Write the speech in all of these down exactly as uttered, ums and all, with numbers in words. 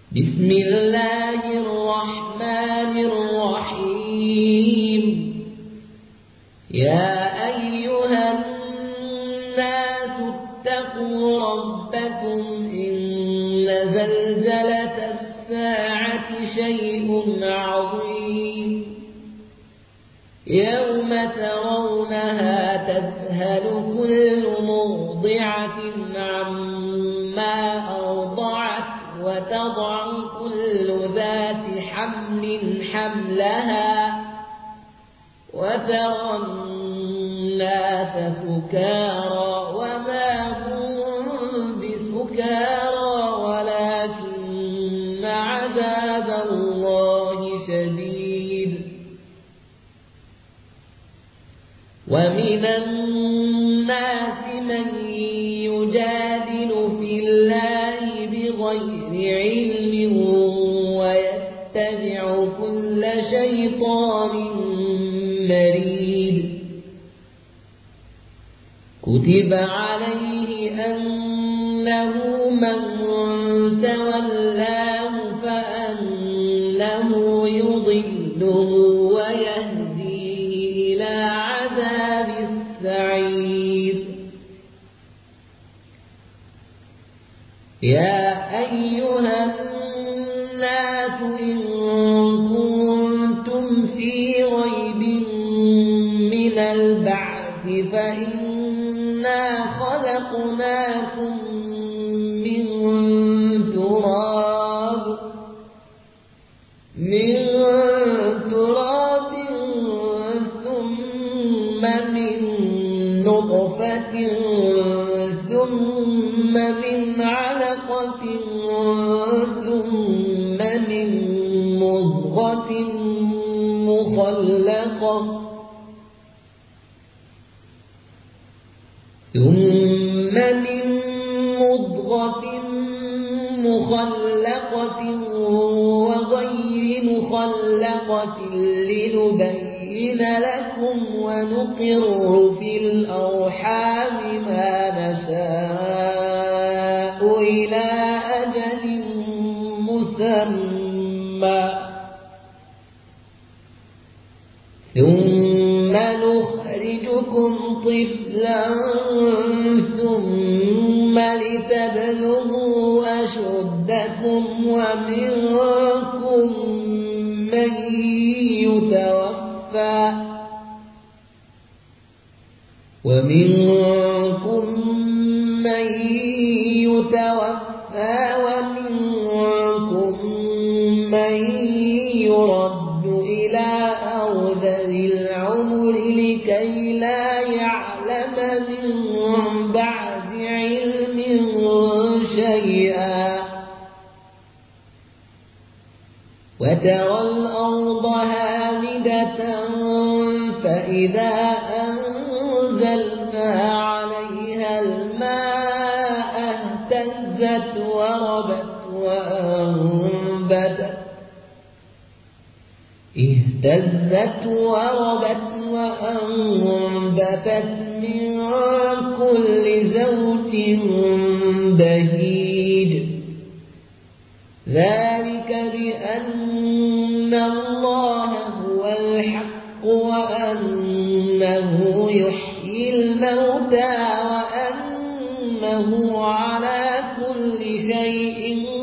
بسم الله الرحمن الرحيم. يا أيها الناس اتقوا ربكم إن زلزلة الساعة شيء عظيم يوم ترونها تذهل كل مرضعة عما أرضعت وتضع كل ذات حمل حملها وترى الناس سكارى وما هم بسكارى ولكن عذاب الله شديد. ومن الناس من يجادل في الله بغير علم ويتبع كل شيطان مريد. كتب عليه أنه من تولاه فأنه يضله ويهديه إلى عذاب السعير. يا أيها الناس إن كنتم في ريب من البعث فإنا خلقناكم من تراب من تراب ثم من نطفة ثم من علقة ثم من مضغة مخلقة ثم من مضغة مخلقة وغير مخلقة لنبين لكم ونقر في الأرحام ما نشاء إلى أجل مسمى ثم نخرجكم طفلا ثم لتبلغوا أشدكم ومنكم من يتوفى ومنكم من يتوفى ومنكم من يرد إلى أرذل العمر لكي لا يعلم من بعد علم شيئا. وترى الأرض هامدة فإذا أنزلنا عليها الماء اهتزت وربت وأنبتت اهتزت وربت وأنبتت من كل زوج بهيج. ذلك بأن الله هو الحق وأنه يحيي الموتى وأنه على كل شيء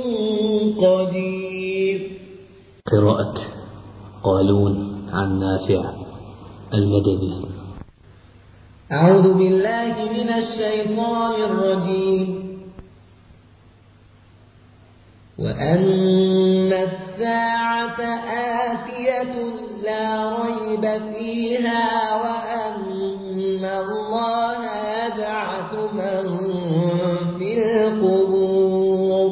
قدير. قراءة قالون عن نافع المدني. أعوذ بالله من الشيطان الرجيم. وأن الساعة آتية لا ريب فيها وأن الله يبعث من في القبور.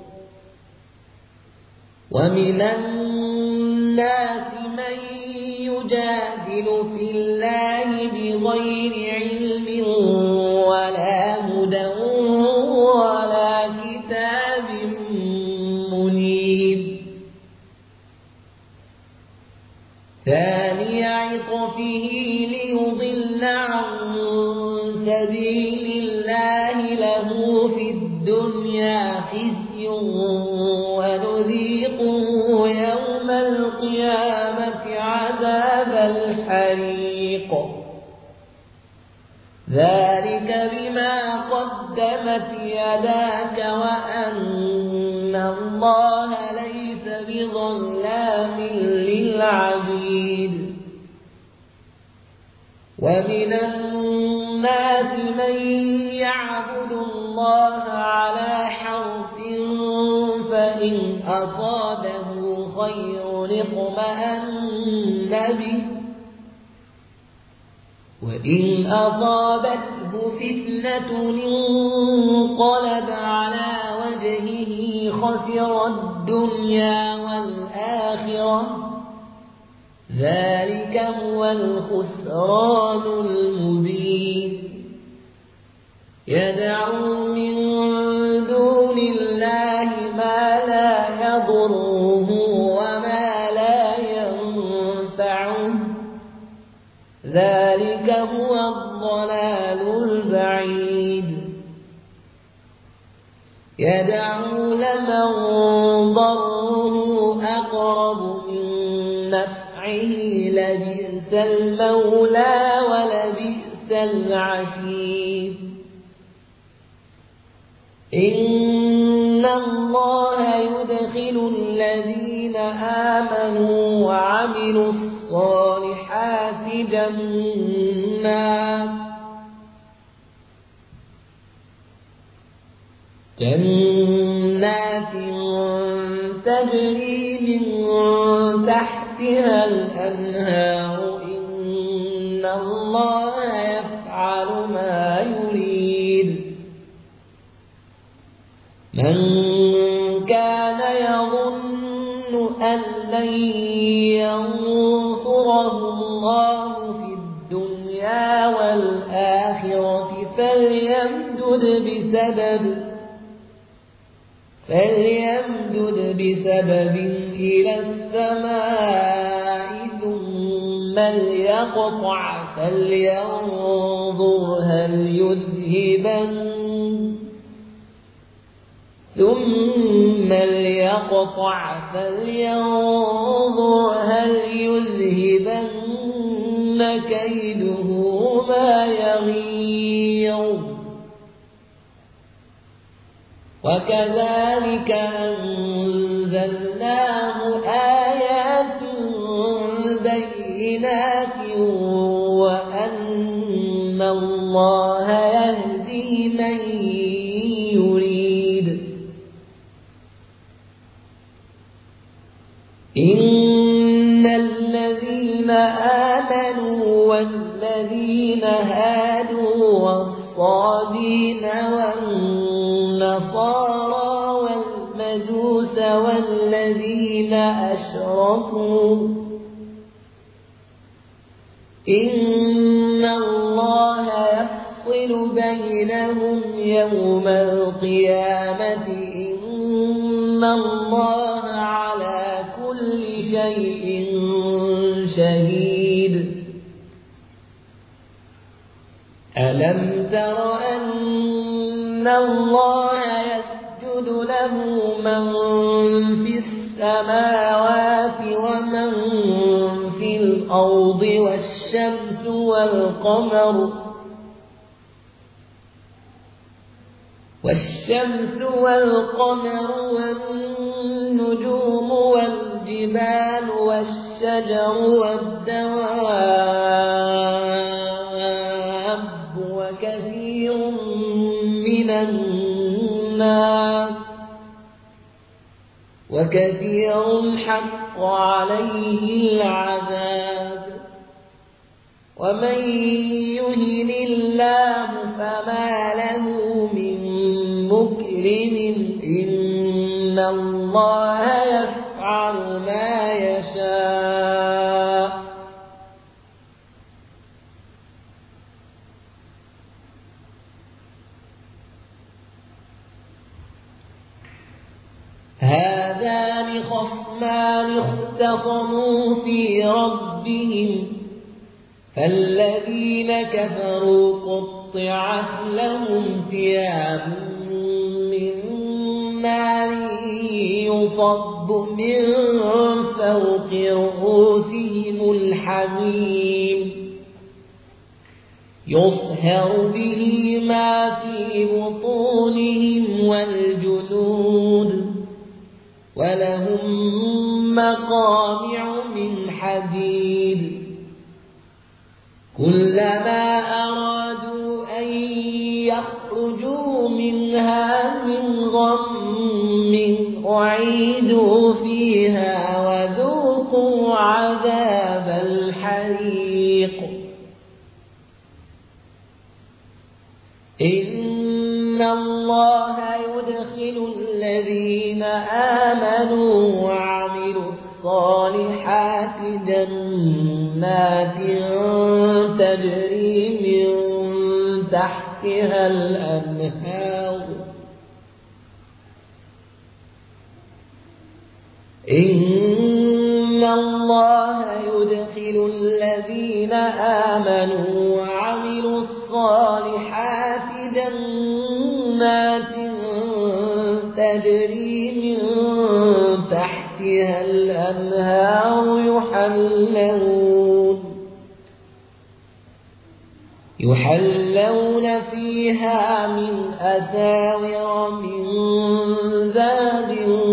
ومن الناس من يجادل في الله بغير علم ولا هدى ولا كتاب منير. ثاني عطفه ليضل عن سبيل الله له في الدنيا خزي ونذيقه يوم القيامة عذاب الحريق ذلك بما قدمت يداك وأن الله ليس بظلام للعبيد ومن الناس من يعبد الله على حرف فإن أصابه خير اطمأن به وإن أصابته فتنة انقلب على وجهه خسر الدنيا والآخرة ذلك هو الخسران المبين يدعو من دون الله ما لا يضره وما لا ينفعه ذلك هو الضلال البعيد يدعو لمن ضره أقرب من نفعه لبئس المولى ولبئس العشير إن الله يدخل الذين آمنوا وعملوا الصالحات جنات جنات تجري من تحتها الأنهار إن الله يفعل ما يريد من كان يظن أن لن ينصره الله في الدنيا والآخرة فليمدد بسبب فليمدد بسبب إلى السماء ثم ليقطع فلينظر هل يذهبن ثم ليقطع فلينظر هل يذهبن كيده ما يغيظ وكذلك أنزلناه آيات بينات وأن الله يهدي من يريد إن الذين آمنوا والذين هادوا والصابين والنصارى والمجوس والذين أشركوا إن الله يفصل بينهم يوم القيامة إن الله على كل شيء شهيد ألم تر أن الله يسجد له من في السماوات ومن في الأرض والشمس والقمر والشمس والقمر والنجوم والجبال والشجر والدواب وكثير من الناس وكثير حق عليه العذاب ومن يهن الله فما له من مكرم إن الله يفعل ما يشاء هذان خصمان اختصموا في ربهم فالذين كفروا قطعت لهم ثياب من نار يصب من فوق رؤوسهم الحميم يصهر به ما في بطونهم والجلود ولهم مقامع من حديد كلما أرادوا أن يخرجوا منها من غم أعيدوا فيها وذوقوا عذاب الحريق إن الله يدخل الذين آمنوا وعملوا الصالحات جنات تجري من تحتها الأنهار إن الله يدخل الذين آمنوا وعملوا الصالحات جنات تجري من تحتها الأنهار يحلون يحلون فيها من أساور من ذهب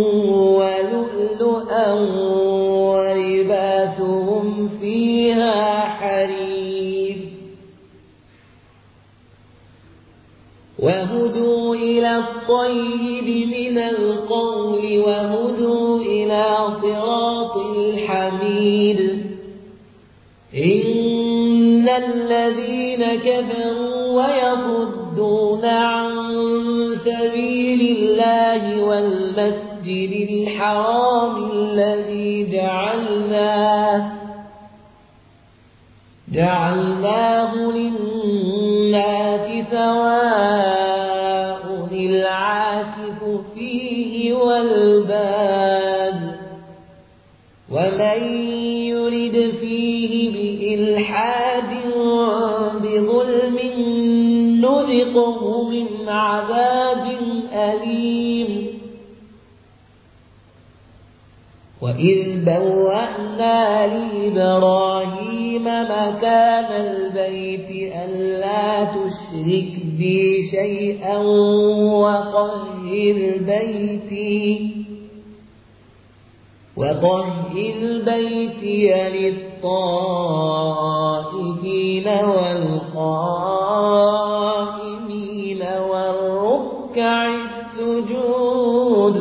ولؤلؤا ولباسهم فيها حرير وهدوا إلى الطيب من القول وهدوا إلى صراط الحميد إن الذين كفروا ويصدون عن سبيل الله والمسجد الحرام الذي جعلناه جعلناه للناس سواء العاكف فيه والباد ومن يرد فيه بإلحاد بظلم نذقه من عذاب أليم وإذ بوأنا لإبراهيم مكان البيت ألا تشرك بي شيئا وطهر بيتي وطهر بيتي للطائفين والقائمين والركع السجود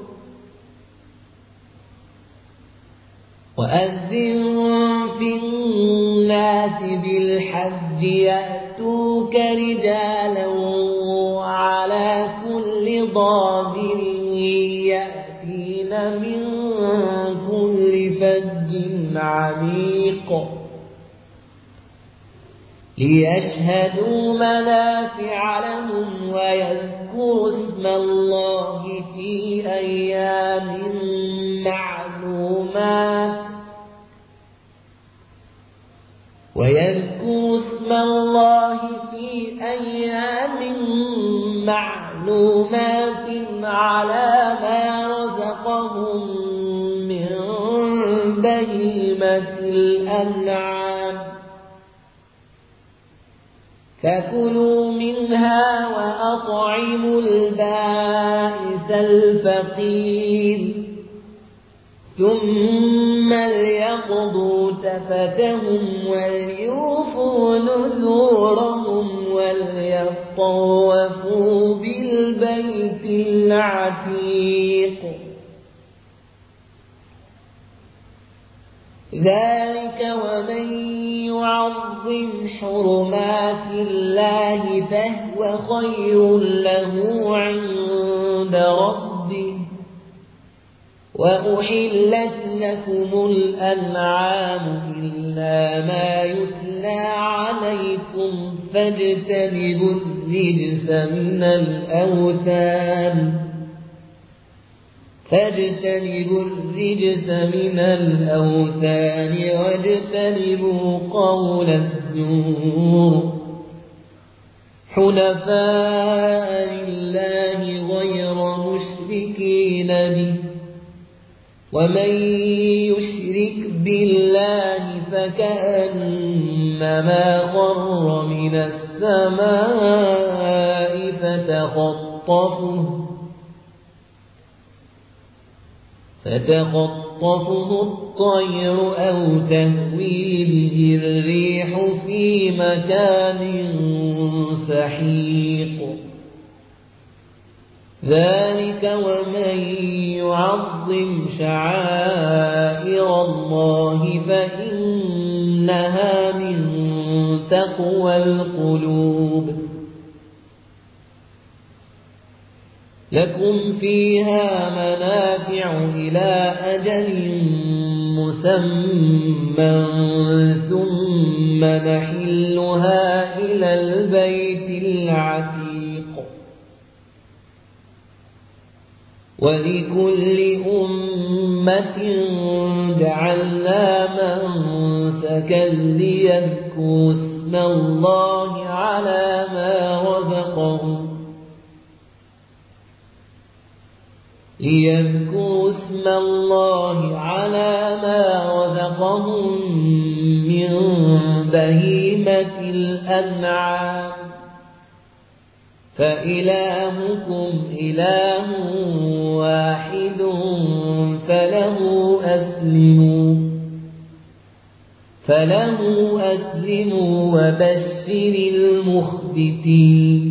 وأذن في الناس بالحج يأتوك رجالا وعلى كل ضامر يأتين من كل فج عميق ليشهدوا منافع لهم ويذكروا اسم الله في أيام معلومات ويذكروا اسم الله في أيام معلومات على ما رزقهم من بهيمة الأنعام فكلوا منها وأطعموا البائس الفقير ثم ليقضوا تفتهم وليوفوا نذورهم وليطوفوا بالبيت العتيق ذلك ومن يعظم حرمات الله فهو خير له عند ربه وأحلت لكم الأنعام إلا ما يتلى عليكم فاجتنبوا الرجس من الأوثان فاجتنبوا الرجس من الأوثان واجتنبوا قول الزور حنفاء لله غير مشركين مشركين به ومن يشرك بالله فكأنما خر من السماء فتخطفه فتخطفه الطير أو تهوي به الريح في مكان سحيق ذلك ومن يعظم شعائر الله فإنها من تقوى القلوب لكم فيها منافع إلى أجل مسمى ثم محلها إلى البيت العتيق ولكل أمة جعلنا منسكا ليذكروا اسم الله على ما رزقهم ليذكروا اسم الله على ما رزقهم من بهيمة الأنعام فإلهكم إله واحد فله أسلموا فله أسلموا وبشر المخبتين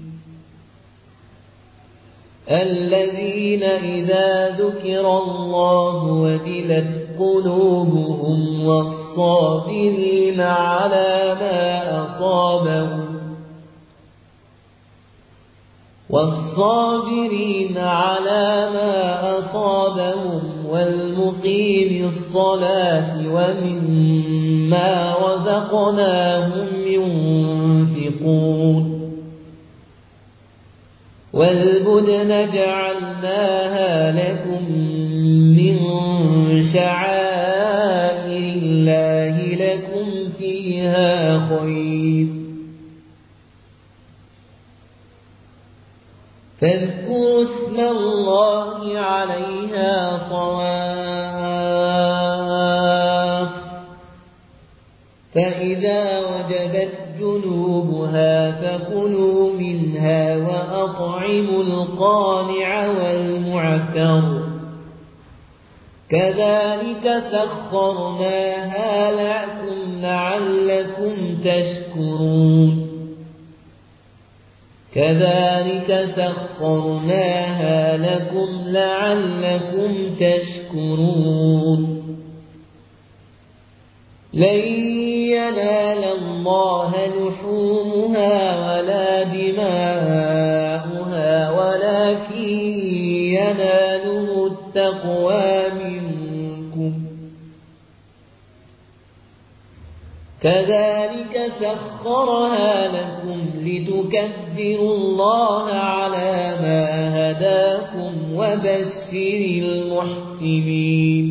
الذين إذا ذكر الله وجلت قلوبهم والصابرين على ما أصابهم والصابرين على ما أصابهم والمقيم الصلاة ومما رزقناهم ينفقون والبدن جعلناها لكم من شعائر الله لكم فيها خير فاذكروا اسم الله عليها صواف فإذا وجبت جنوبها فكلوا منها وأطعموا القانع والمعتر كذلك سخرناها لكم لعلكم تشكرون كذلك سخرناها لكم لعلكم تشكرون لن ينال الله لحومها ولا دماؤها ولكن يناله التقوى منكم كذلك سخرها لكم لتكبروا الله على ما هداكم وبشر المحسنين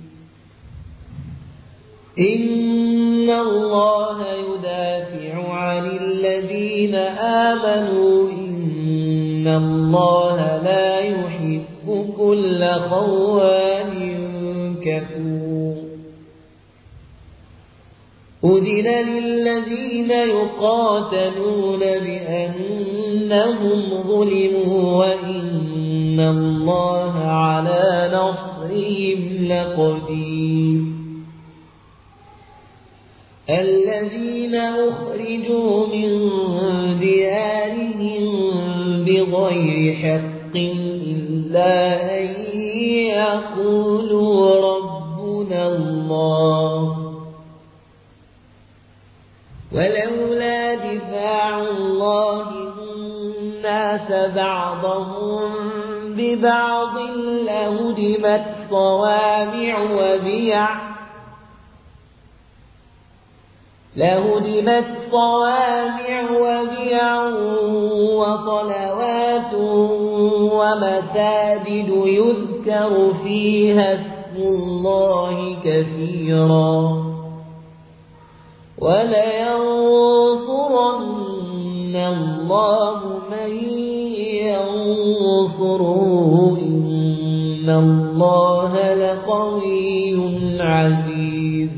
إن الله يدافع عن الذين آمنوا إن الله لا يحب كل خوان كفور أذن للذين يقاتلون بأنهم ظلموا وإن الله على نصرهم لقدير الذين أخرجوا من ديارهم بغير حق إلا أن يقولوا ربنا الله ولولا دفاع الله الناس بعضهم ببعض لهدمت صوامع وبيع لهدمت صوامع وبيع وصلوات ومساجد يذكر فيها اسم الله كثيرا ولينصرن الله من ينصروه إن الله لقوي عزيز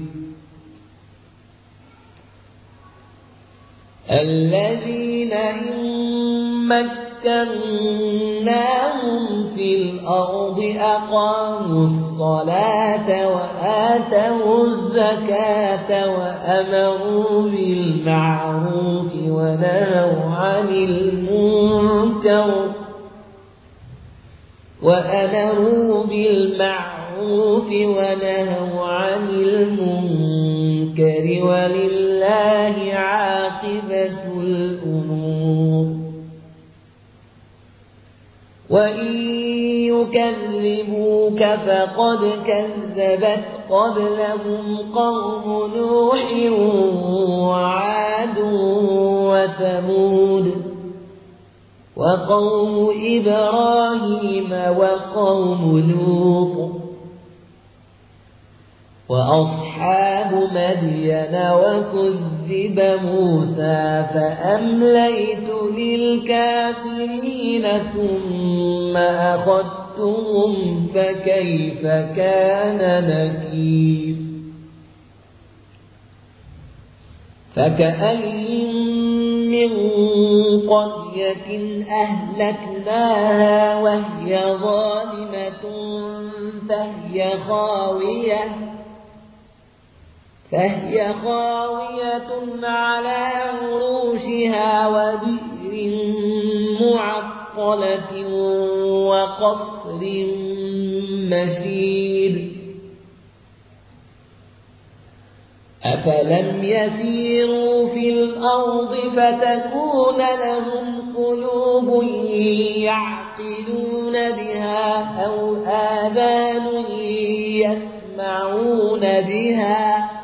الذين إن مكناهم في الأرض أقاموا الصلاة وآتوا الزكاة وأمروا بالمعروف ونهوا عن المنكر وأمروا بالمعروف ونهوا عن المنكر ولله عاقبة الأمور وإن يكذبوك فقد كذبت قبلهم قوم نوح وعاد وثمود وقوم إبراهيم وقوم لوط وأصحاب مدين وكذب موسى فأمليت للكافرين ثم أخذتهم فكيف كان نكير فكأين من قرية أهلكناها وهي ظالمة فهي خاوية فهي خاوية على عروشها وبئر معطلة وقصر مشيد أفلم يسيروا في الأرض فتكون لهم قلوب يعقلون بها أو آذان يسمعون بها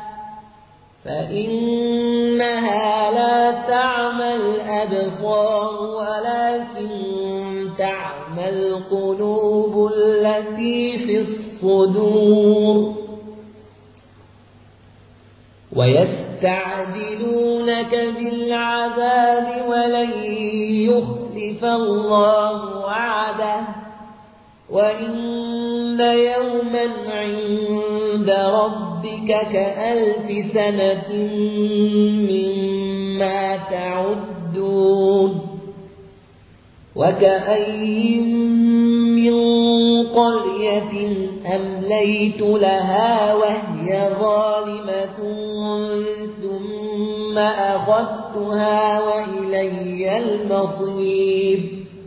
فإنها لا تعمى الأبصار ولكن تعمى القلوب التي في الصدور ويستعجلونك بالعذاب ولن يخلف الله وعده وإن يوما عند ربك كألف سنة مما تعدون وكأين من قرية أمليت لها وهي ظالمة ثم أخذتها وإلي المصير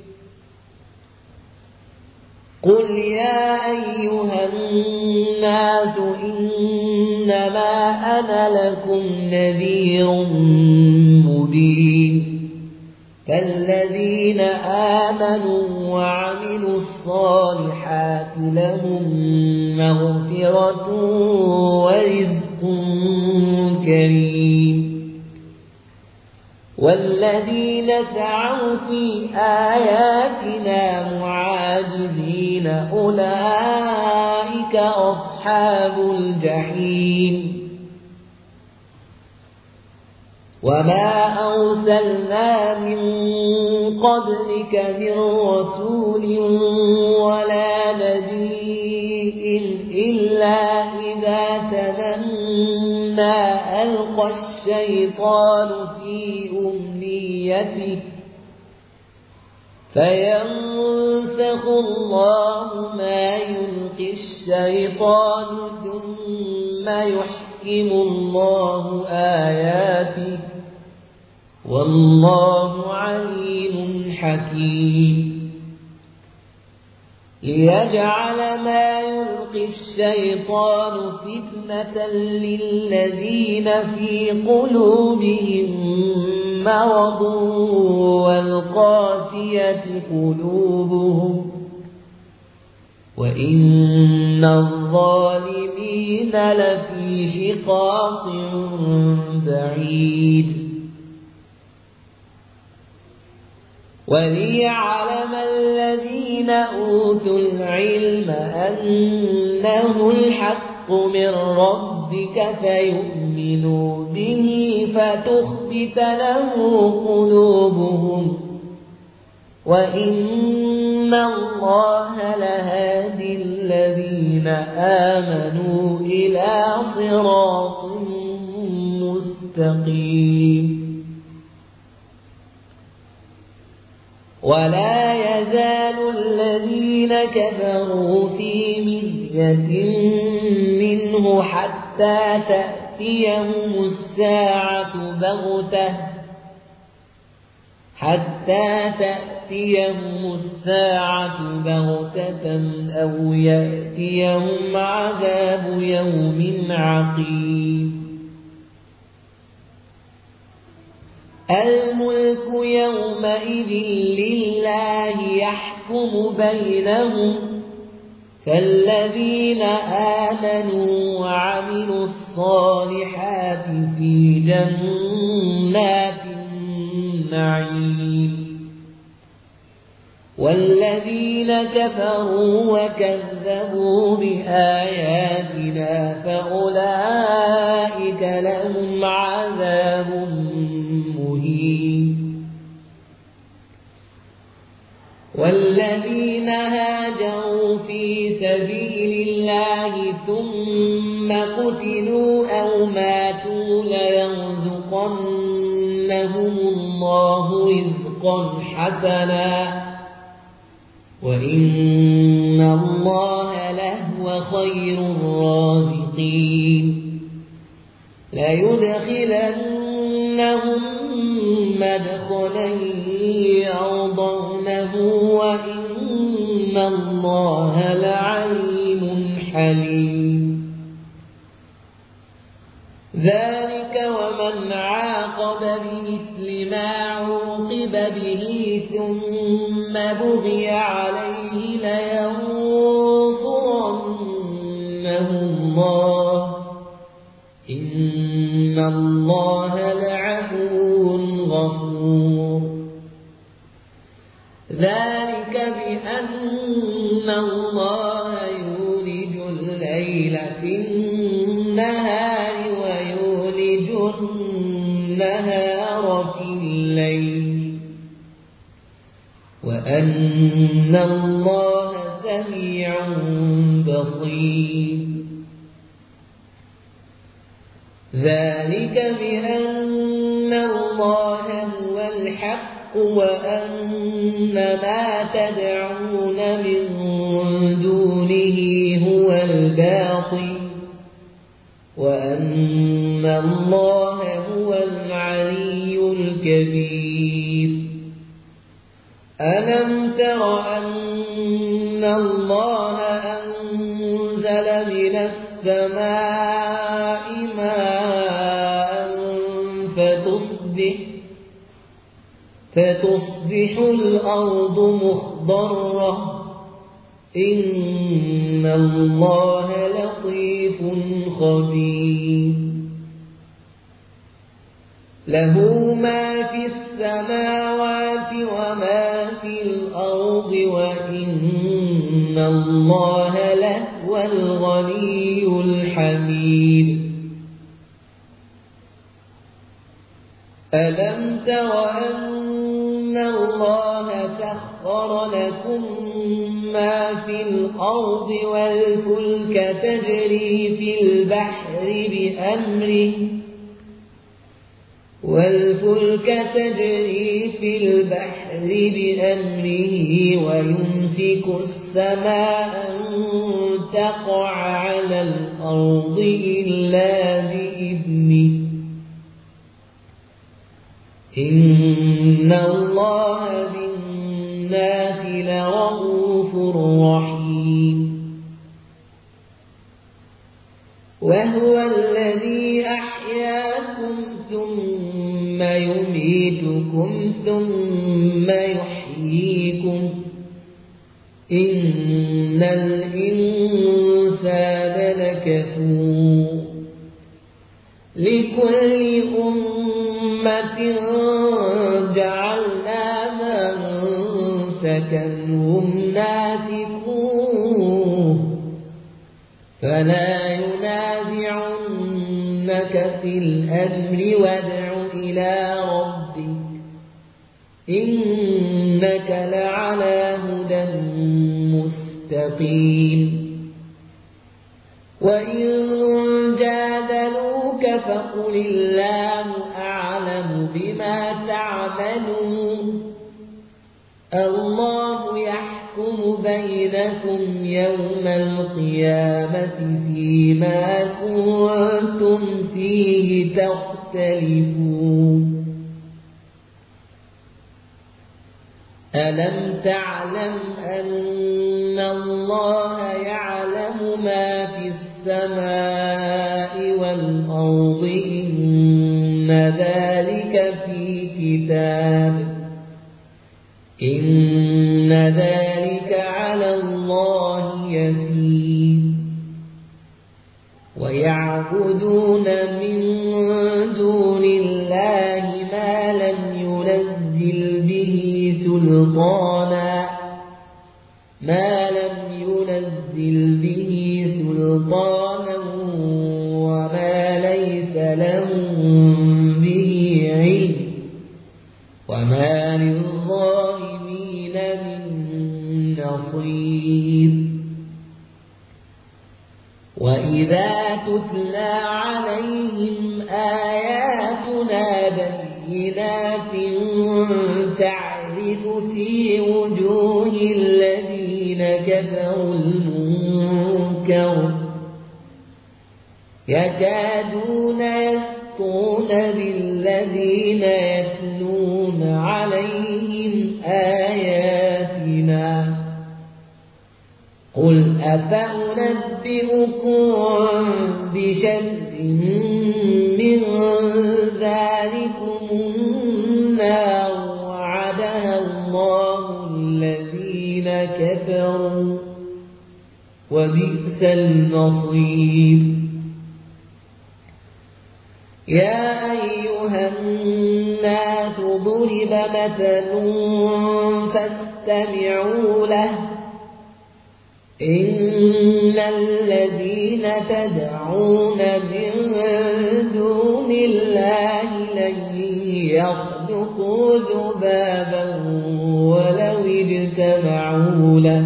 قل يا أيها الناس إنما أنا لكم نذير مبين فالذين آمنوا وعملوا الصالحات لهم مغفرة ورزق كريم والذين سعوا في آياتنا معاجزين أولئك أصحاب الجحيم وما أرسلنا من قبلك من رسول ولا نبي إلا إذا تمنى ألقى الشيطان في أمنيته فينسخ الله ما يلقي الشيطان ثم يحكم الله آياته والله عليم حكيم ليجعل ما يلقي الشيطان فتنة للذين في قلوبهم مرض والقاسية قلوبهم وإن الظالمين لفي شقاق بعيد وليعلم الذين أوتوا العلم أنه الحق من ربك فيؤمنوا به فتخبت له قلوبهم وإن الله لهادي الذين آمنوا إلى صراط مستقيم ولا يزال الذين كفروا في مرية منه حتى تأتيهم الساعة بغتة حتى تأتيهم الساعة بغتة أو يأتيهم عذاب يوم عقيم الملك يومئذ لله يحكم بينهم فالذين آمنوا وعملوا الصالحات في جنات النعيم والذين كفروا وكذبوا بآياتنا فأولئك لهم عذاب مهين والذين هاجروا في سبيل الله ثم قتلوا أو ماتوا ليرزقنهم الله رزقا حسنا وإن الله لهو خير الرازقين ليدخلنهم مدخلا يرضونه وإن الله لعليم حليم ذلك ومن عاقب بمثل ما عوقب به ثم بغي عليه لينصرنه الله إن الله لعفو غفور ذلك بأن الله يولج الليل في النهار ويولج النهار في الليل وأن الله سميع بصير ذلك بأن الله هو الحق وأن ما تدعون من دونه هو الباطل وأن الله هو العلي الكبير ألم تر أن الله أنزل من السماء ماء فتصبح فتصبح الأرض مخضرة إن الله لطيف خبير له ما في السماوات وما في الأرض وإن الله لهو الغني الحميد ألم تر أن الله سخر لكم ما في الأرض والفلك تجري في البحر بأمره والفلك تجري في البحر بأمره ويمسك السماء أن تقع على الأرض إلا بإذنه إن الله بالناس لرؤوف رحيم وهو الذي أحياكم ثم يميتكم ثم يحييكم إن الإنسان لكفور لكل أمة جعلنا منسكا هم ناسكوه فلا ينازعنك في الأمر وادع إلى ربك إن إنك لعلى هدى مستقيم. وإن جادلوك فقل الله أعلم بما تعملون الله يحكم بينكم يوم القيامة فيما كنتم فيه تختلفون. ألم تعلم أن الله يعلم ما في السماء والأرض إن ذلك في كتاب إن ذلك على الله يسير. ويعبدون من دون الله ما لم ينزل به سلطانا ما لم ينزل به سلطانا وما ليس لهم به علم وما للظالمين من نصير. وإذا تتلى عليهم آياتنا بينات تعرف في وجوه الذين كفروا المنكر يكادون يسطون بالذين يتلون عليهم آياتنا قل أفأنبئكم بشر من ذلكم النار وعدها الله الذين كفروا وبئس المصير. يا أيها الناس ضرب مثل فاستمعوا له إن الذين تدعون من دون الله لن يخلقوا ذبابا ولو اجتمعوا له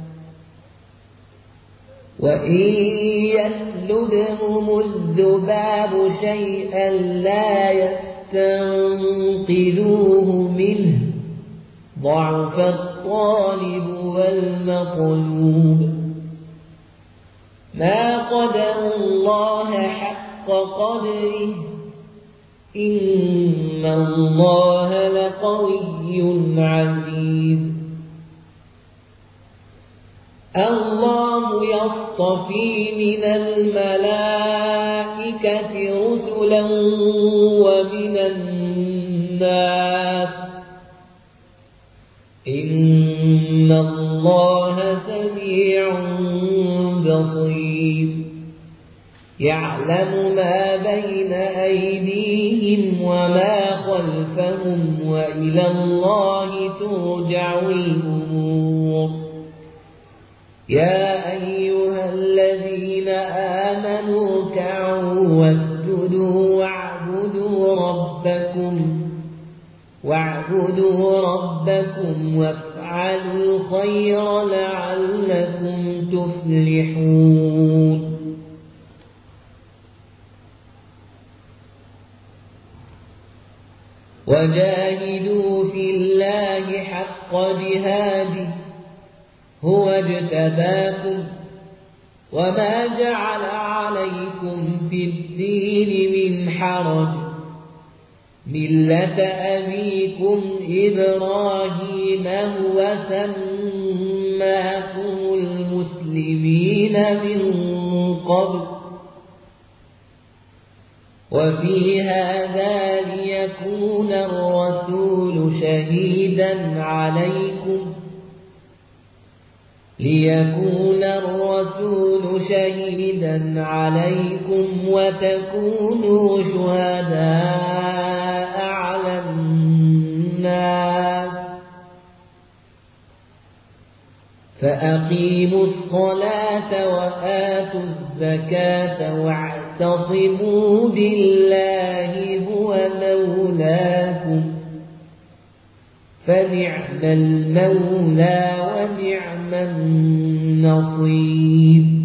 وإن يسلبهم الذباب شيئا لا يستنقذوه منه ضعف الطالب والمطلوب. ما قدروا الله حق قدره إن الله لقوي عزيز. الله يصطفي من الملائكة رسلا ومن الناس إن الله سميع بصير. يعلم ما بين أيديهم وما خلفهم وإلى الله ترجع الأمور. يا أيها الذين آمنوا اركعوا واسجدوا واعبدوا ربكم واعبدوا ربكم وافعلوا الخير لعلكم تفلحون. وجاهدوا في الله حق جهاده هو اجتباكم وما جعل عليكم في الدين من حرج ملة أبيكم إبراهيم هو سماكم المسلمين من قبل وفي هذا ليكون الرسول شهيدا عليكم ليكون الرسول شهيدا عليكم وتكونوا شهداء على الناس فأقيموا الصلاة وآتوا الزكاة واعتصموا بالله هو مولاكم فنعم المولى ونعم النصير.